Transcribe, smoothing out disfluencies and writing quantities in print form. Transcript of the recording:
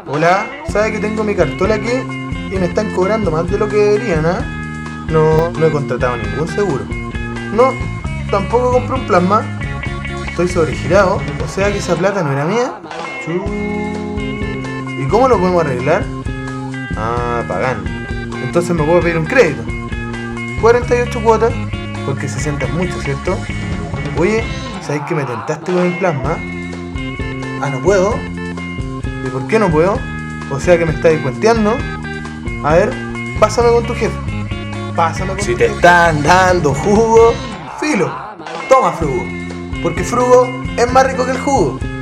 Hola, ¿sabe que tengo mi cartola aquí? Y me están cobrando más de lo que deberían, ¿ah? No he contratado ningún seguro. No, tampoco compré un plasma. Estoy sobregirado, o sea que esa plata no era mía. ¿Y cómo lo podemos arreglar? Ah, pagando. Entonces me puedo pedir un crédito. 48 cuotas, porque 60 es mucho, ¿cierto? Oye, ¿sabes que me tentaste con el plasma? Ah, ¿no puedo? ¿Y por qué no puedo? O sea que me estáis cuenteando. A ver, pásame con tu jefe. Pásame con Si tu te jefe. están dando jugo, Filo, toma frugo. Porque frugo es más rico que el jugo.